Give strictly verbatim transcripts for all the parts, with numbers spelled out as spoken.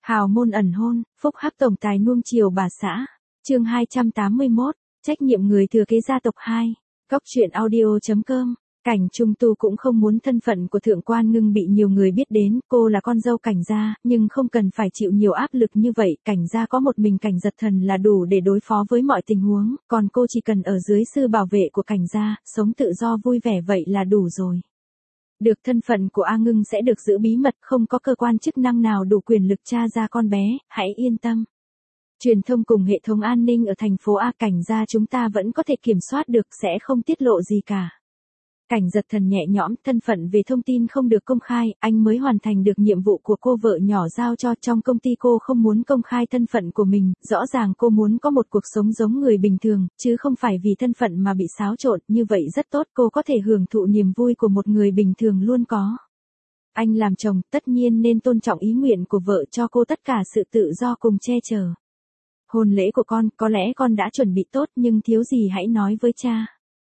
Hào môn ẩn hôn, phúc hắc tổng tài nuông chiều bà xã. Chương hai trăm tám mươi mốt, trách nhiệm người thừa kế gia tộc hai. Góc truyện audio chấm com. Cảnh Trung Tu cũng không muốn thân phận của Thượng Quan Ngưng bị nhiều người biết đến, cô là con dâu Cảnh gia, nhưng không cần phải chịu nhiều áp lực như vậy, Cảnh gia có một mình Cảnh Giật Thần là đủ để đối phó với mọi tình huống, còn cô chỉ cần ở dưới sự bảo vệ của Cảnh gia, sống tự do vui vẻ vậy là đủ rồi. Được thân phận của A Ngưng sẽ được giữ bí mật, không có cơ quan chức năng nào đủ quyền lực tra ra con bé, hãy yên tâm. Truyền thông cùng hệ thống an ninh ở thành phố A Cảnh gia chúng ta vẫn có thể kiểm soát được, sẽ không tiết lộ gì cả. Cảnh Giật Thần nhẹ nhõm, thân phận về thông tin không được công khai, anh mới hoàn thành được nhiệm vụ của cô vợ nhỏ giao cho. Trong công ty cô không muốn công khai thân phận của mình, rõ ràng cô muốn có một cuộc sống giống người bình thường, chứ không phải vì thân phận mà bị xáo trộn, như vậy rất tốt, cô có thể hưởng thụ niềm vui của một người bình thường luôn có. Anh làm chồng, tất nhiên nên tôn trọng ý nguyện của vợ, cho cô tất cả sự tự do cùng che chở. Hôn lễ của con, có lẽ con đã chuẩn bị tốt nhưng thiếu gì hãy nói với cha.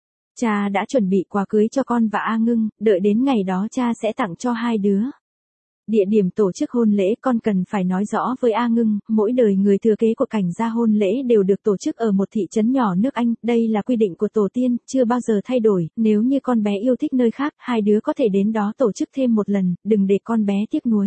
Cha đã chuẩn bị quà cưới cho con và A Ngưng, đợi đến ngày đó cha sẽ tặng cho hai đứa. Địa điểm tổ chức hôn lễ con cần phải nói rõ với A Ngưng, mỗi đời người thừa kế của Cảnh gia hôn lễ đều được tổ chức ở một thị trấn nhỏ nước Anh, đây là quy định của tổ tiên, chưa bao giờ thay đổi, nếu như con bé yêu thích nơi khác, hai đứa có thể đến đó tổ chức thêm một lần, đừng để con bé tiếc nuối.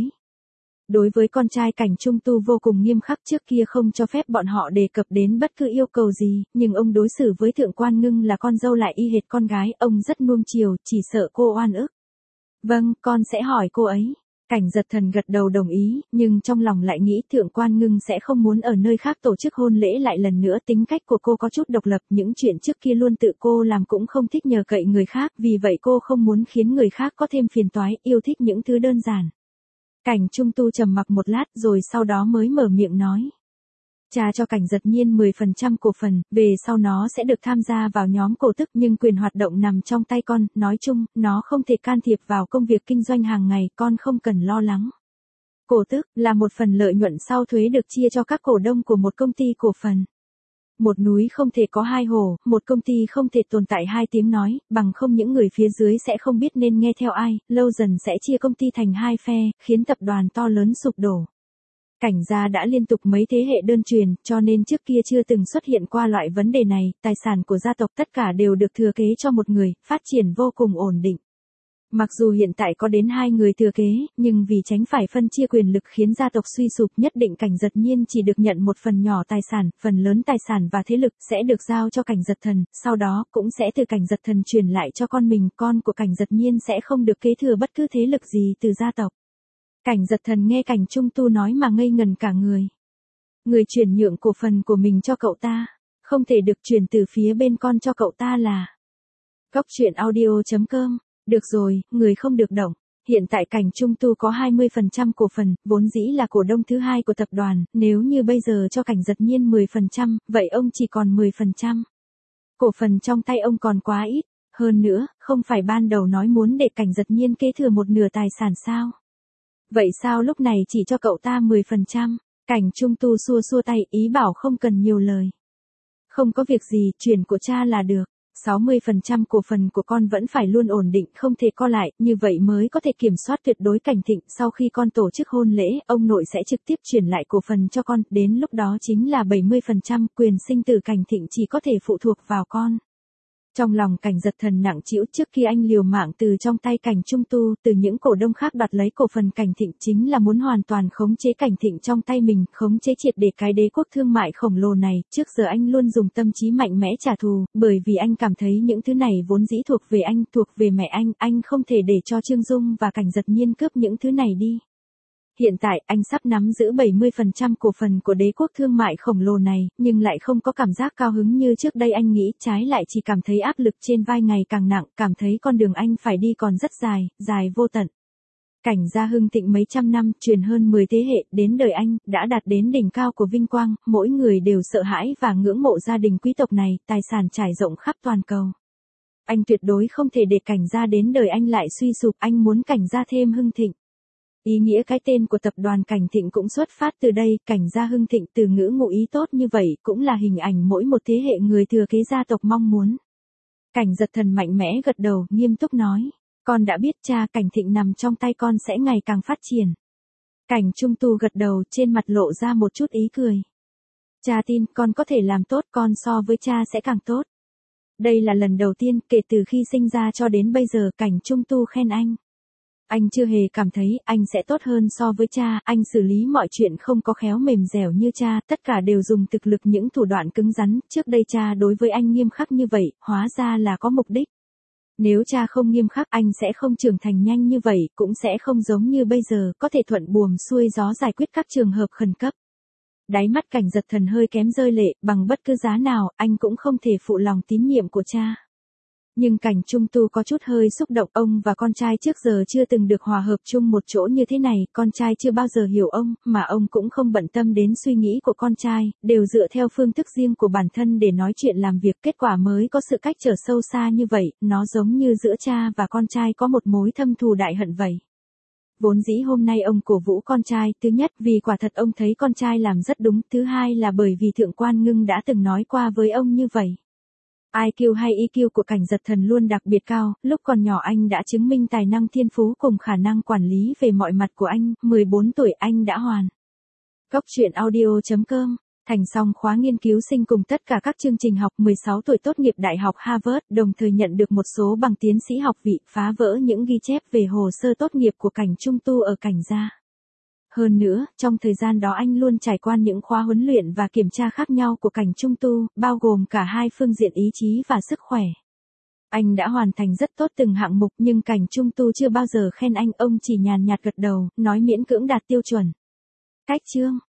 Đối với con trai Cảnh Trung Tu vô cùng nghiêm khắc, trước kia không cho phép bọn họ đề cập đến bất cứ yêu cầu gì, nhưng ông đối xử với Thượng Quan Ngưng là con dâu lại y hệt con gái, ông rất nuông chiều, chỉ sợ cô oan ức. Vâng, con sẽ hỏi cô ấy. Cảnh Giật Thần gật đầu đồng ý, nhưng trong lòng lại nghĩ Thượng Quan Ngưng sẽ không muốn ở nơi khác tổ chức hôn lễ lại lần nữa, tính cách của cô có chút độc lập, những chuyện trước kia luôn tự cô làm, cũng không thích nhờ cậy người khác, vì vậy cô không muốn khiến người khác có thêm phiền toái, yêu thích những thứ đơn giản. Cảnh Trung Tu trầm mặc một lát rồi sau đó mới mở miệng nói. Cha cho Cảnh Giật Nhiên mười phần trăm cổ phần, về sau nó sẽ được tham gia vào nhóm cổ tức, nhưng quyền hoạt động nằm trong tay con, nói chung, nó không thể can thiệp vào công việc kinh doanh hàng ngày, con không cần lo lắng. Cổ tức là một phần lợi nhuận sau thuế được chia cho các cổ đông của một công ty cổ phần. Một núi không thể có hai hồ, một công ty không thể tồn tại hai tiếng nói, bằng không những người phía dưới sẽ không biết nên nghe theo ai, lâu dần sẽ chia công ty thành hai phe, khiến tập đoàn to lớn sụp đổ. Cảnh gia đã liên tục mấy thế hệ đơn truyền, cho nên trước kia chưa từng xuất hiện qua loại vấn đề này, tài sản của gia tộc tất cả đều được thừa kế cho một người, phát triển vô cùng ổn định. Mặc dù hiện tại có đến hai người thừa kế, nhưng vì tránh phải phân chia quyền lực khiến gia tộc suy sụp, nhất định Cảnh Giật Nhiên chỉ được nhận một phần nhỏ tài sản, phần lớn tài sản và thế lực sẽ được giao cho Cảnh Giật Thần, sau đó cũng sẽ từ Cảnh Giật Thần truyền lại cho con mình, con của Cảnh Giật Nhiên sẽ không được kế thừa bất cứ thế lực gì từ gia tộc. Cảnh Giật Thần nghe Cảnh Trung Tu nói mà ngây ngần cả người. Người chuyển nhượng cổ phần của mình cho cậu ta, không thể được chuyển từ phía bên con cho cậu ta là. Góc truyện audio chấm com. Được rồi, người không được động. Hiện tại Cảnh Trung Tu có hai mươi phần trăm cổ phần, vốn dĩ là cổ đông thứ hai của tập đoàn, nếu như bây giờ cho Cảnh Giật Nhiên mười phần trăm, vậy ông chỉ còn mười phần trăm. Cổ phần trong tay ông còn quá ít, hơn nữa, không phải ban đầu nói muốn để Cảnh Giật Nhiên kế thừa một nửa tài sản sao? Vậy sao lúc này chỉ cho cậu ta mười phần trăm? Cảnh Trung Tu xua xua tay, ý bảo không cần nhiều lời. Không có việc gì, chuyển của cha là được. sáu mươi phần trăm cổ phần của con vẫn phải luôn ổn định, không thể co lại, như vậy mới có thể kiểm soát tuyệt đối Cảnh Thịnh. Sau khi con tổ chức hôn lễ, ông nội sẽ trực tiếp chuyển lại cổ phần cho con, đến lúc đó chính là bảy mươi phần trăm, quyền sinh tử Cảnh Thịnh chỉ có thể phụ thuộc vào con. Trong lòng Cảnh Giật Thần nặng trĩu, trước khi anh liều mạng từ trong tay Cảnh Trung Tu, từ những cổ đông khác đoạt lấy cổ phần Cảnh Thịnh, chính là muốn hoàn toàn khống chế Cảnh Thịnh trong tay mình, khống chế triệt để cái đế quốc thương mại khổng lồ này. Trước giờ anh luôn dùng tâm trí mạnh mẽ trả thù, bởi vì anh cảm thấy những thứ này vốn dĩ thuộc về anh, thuộc về mẹ anh, anh không thể để cho Trương Dung và Cảnh Giật Nhiên cướp những thứ này đi. Hiện tại, anh sắp nắm giữ bảy mươi phần trăm cổ phần của đế quốc thương mại khổng lồ này, nhưng lại không có cảm giác cao hứng như trước đây anh nghĩ, trái lại chỉ cảm thấy áp lực trên vai ngày càng nặng, cảm thấy con đường anh phải đi còn rất dài, dài vô tận. Cảnh gia hưng thịnh mấy trăm năm, truyền hơn mười thế hệ, đến đời anh, đã đạt đến đỉnh cao của vinh quang, mỗi người đều sợ hãi và ngưỡng mộ gia đình quý tộc này, tài sản trải rộng khắp toàn cầu. Anh tuyệt đối không thể để Cảnh gia đến đời anh lại suy sụp, anh muốn Cảnh gia thêm hưng thịnh. Ý nghĩa cái tên của tập đoàn Cảnh Thịnh cũng xuất phát từ đây, Cảnh gia hưng thịnh, từ ngữ ngụ ý tốt như vậy, cũng là hình ảnh mỗi một thế hệ người thừa kế gia tộc mong muốn. Cảnh Giật Thần mạnh mẽ gật đầu, nghiêm túc nói, con đã biết cha, Cảnh Thịnh nằm trong tay con sẽ ngày càng phát triển. Cảnh Trung Tu gật đầu, trên mặt lộ ra một chút ý cười. Cha tin con có thể làm tốt, con so với cha sẽ càng tốt. Đây là lần đầu tiên kể từ khi sinh ra cho đến bây giờ Cảnh Trung Tu khen anh. Anh chưa hề cảm thấy anh sẽ tốt hơn so với cha, anh xử lý mọi chuyện không có khéo mềm dẻo như cha, tất cả đều dùng thực lực những thủ đoạn cứng rắn, trước đây cha đối với anh nghiêm khắc như vậy, hóa ra là có mục đích. Nếu cha không nghiêm khắc anh sẽ không trưởng thành nhanh như vậy, cũng sẽ không giống như bây giờ, có thể thuận buồm xuôi gió giải quyết các trường hợp khẩn cấp. Đáy mắt Cảnh Giật Thần hơi kém rơi lệ, bằng bất cứ giá nào, anh cũng không thể phụ lòng tín nhiệm của cha. Nhưng Cảnh Trung Tu có chút hơi xúc động, ông và con trai trước giờ chưa từng được hòa hợp chung một chỗ như thế này, con trai chưa bao giờ hiểu ông, mà ông cũng không bận tâm đến suy nghĩ của con trai, đều dựa theo phương thức riêng của bản thân để nói chuyện làm việc, kết quả mới có sự cách trở sâu xa như vậy, nó giống như giữa cha và con trai có một mối thâm thù đại hận vậy. Vốn dĩ hôm nay ông cổ vũ con trai, thứ nhất vì quả thật ông thấy con trai làm rất đúng, thứ hai là bởi vì Thượng quan Ngưng đã từng nói qua với ông như vậy. i kiu hay i kiu của Cảnh Giật Thần luôn đặc biệt cao, lúc còn nhỏ anh đã chứng minh tài năng thiên phú cùng khả năng quản lý về mọi mặt của anh, mười bốn tuổi anh đã hoàn. Cốc truyện audio chấm com, thành xong khóa nghiên cứu sinh cùng tất cả các chương trình học, mười sáu tuổi tốt nghiệp Đại học Harvard, đồng thời nhận được một số bằng tiến sĩ học vị, phá vỡ những ghi chép về hồ sơ tốt nghiệp của Cảnh Trung Tu ở Cảnh gia. Hơn nữa, trong thời gian đó anh luôn trải qua những khóa huấn luyện và kiểm tra khác nhau của Cảnh Trung Tu, bao gồm cả hai phương diện ý chí và sức khỏe. Anh đã hoàn thành rất tốt từng hạng mục nhưng Cảnh Trung Tu chưa bao giờ khen anh, ông chỉ nhàn nhạt gật đầu, nói miễn cưỡng đạt tiêu chuẩn. Cách chương